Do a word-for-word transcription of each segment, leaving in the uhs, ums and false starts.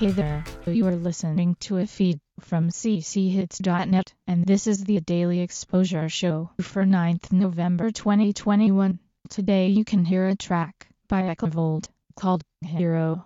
Hey there, you are listening to a feed from c c hits dot net, and this is the Daily Exposure Show for ninth of November twenty twenty-one. Today you can hear a track by Echovold called Hero.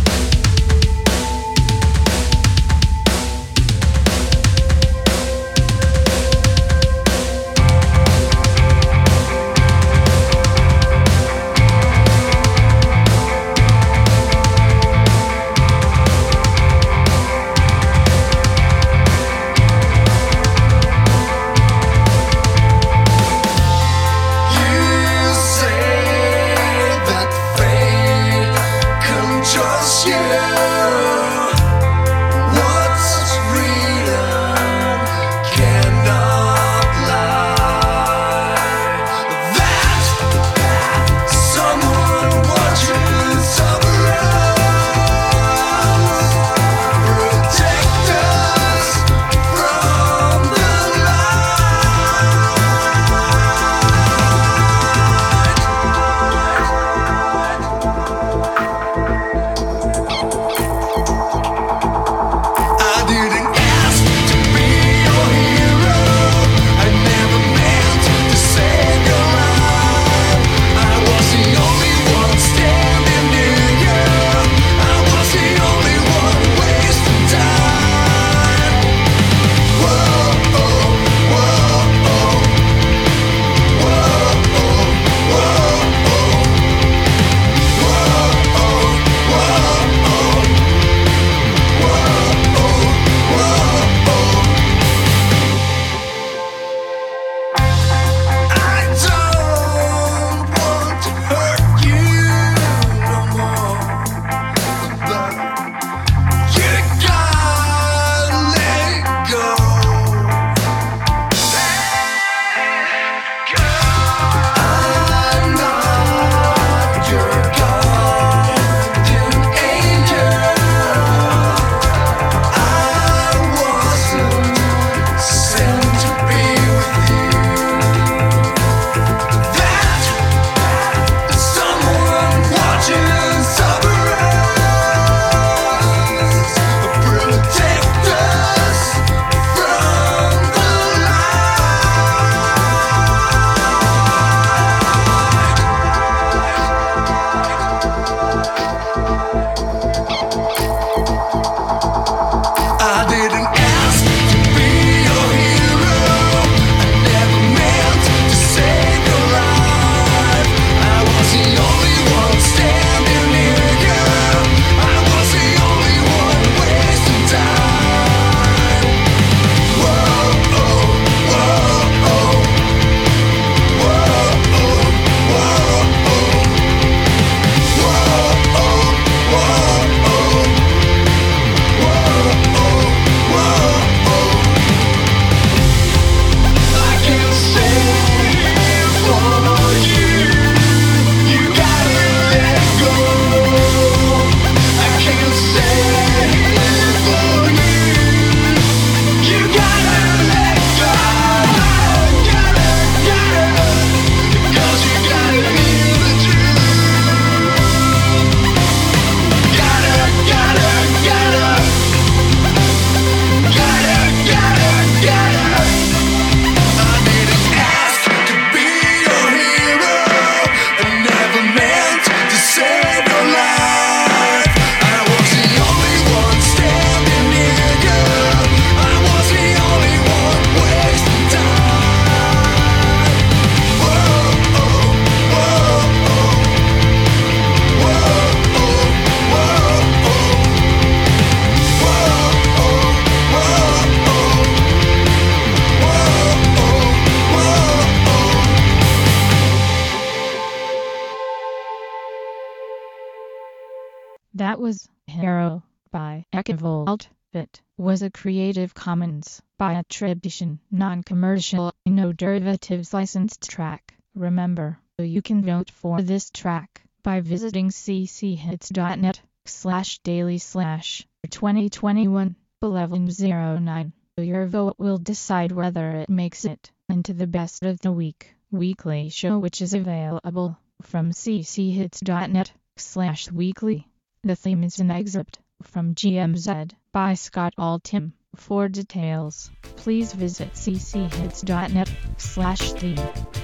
That was Hero by Echovold. It was a Creative Commons by attribution, non-commercial, no derivatives licensed track. Remember, you can vote for this track by visiting c c hits dot net slash daily slash twenty twenty-one eleven oh nine. Your vote will decide whether it makes it into the best of the week weekly show, which is available from c c hits dot net slash weekly. The theme is an excerpt from G M Z by Scott Altham. For details, please visit c c hits dot net slash theme.